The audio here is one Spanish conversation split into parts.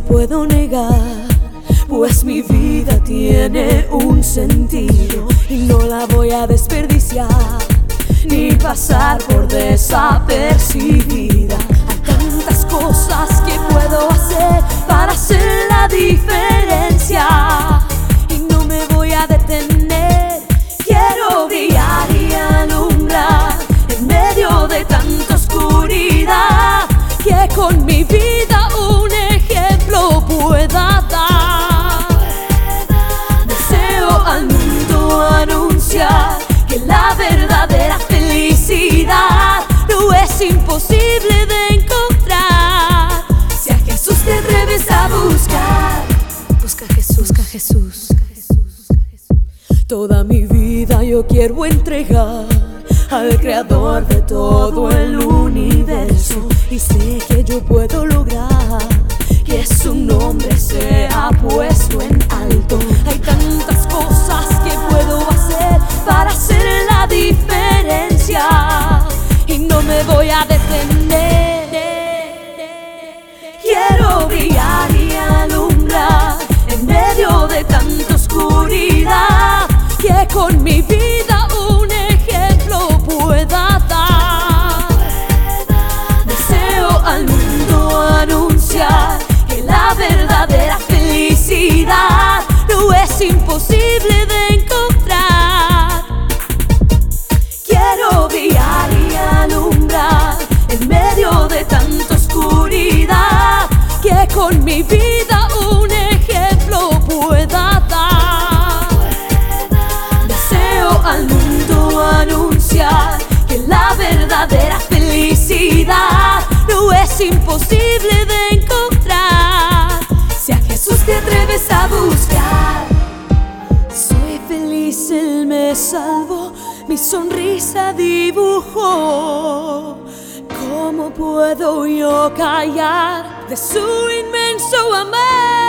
puedo negar, pues mi vida tiene un sentido y no la voy a desperdiciar ni pasar por desapercibida. Hay tantas cosas que puedo hacer para hacer la diferencia y no me voy a detener. Quiero brillar y alumbrar en medio de tanta oscuridad, que con mi vida un ejemplo pueda dar. Deseo al mundo anunciar que la verdadera felicidad no es imposible de encontrar. Si a Jesús te atreves a buscar, busca a Jesús, busca a Jesús. Toda mi vida yo quiero entregar al creador de todo el universo, y sé que yo puedo lograr que su nombre sea puesto en alto. Hay tantas cosas que puedo hacer para hacer la diferencia y no me voy a detener. Quiero brillar y alumbrar en medio de tanta oscuridad, que con mi vida un ejemplo pueda dar. Deseo al mundo anunciar que la verdadera felicidad no es imposible de encontrar. Quiero brillar y alumbrar en medio de tanta oscuridad, que con mi vida un ejemplo pueda dar. Deseo al mundo anunciar que la verdadera felicidad no es imposible de encontrar. Si a Jesús te atreves a buscar. Soy feliz, Él me salvó, mi sonrisa dibujó. ¿Cómo puedo yo callar de su inmenso amor?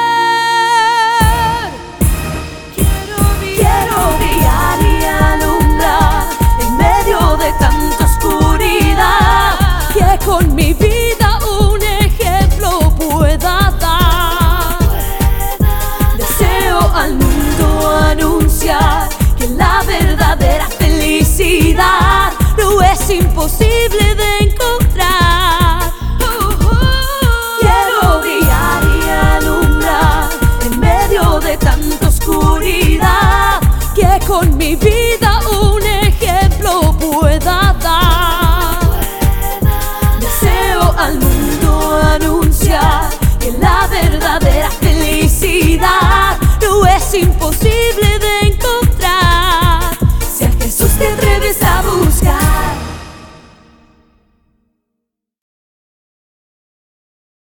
Quiero brillar y alumbrar en medio de tanta oscuridad, que con mi vida un ejemplo pueda dar. Deseo al mundo anunciar que la verdadera felicidad no es imposible de encontrar.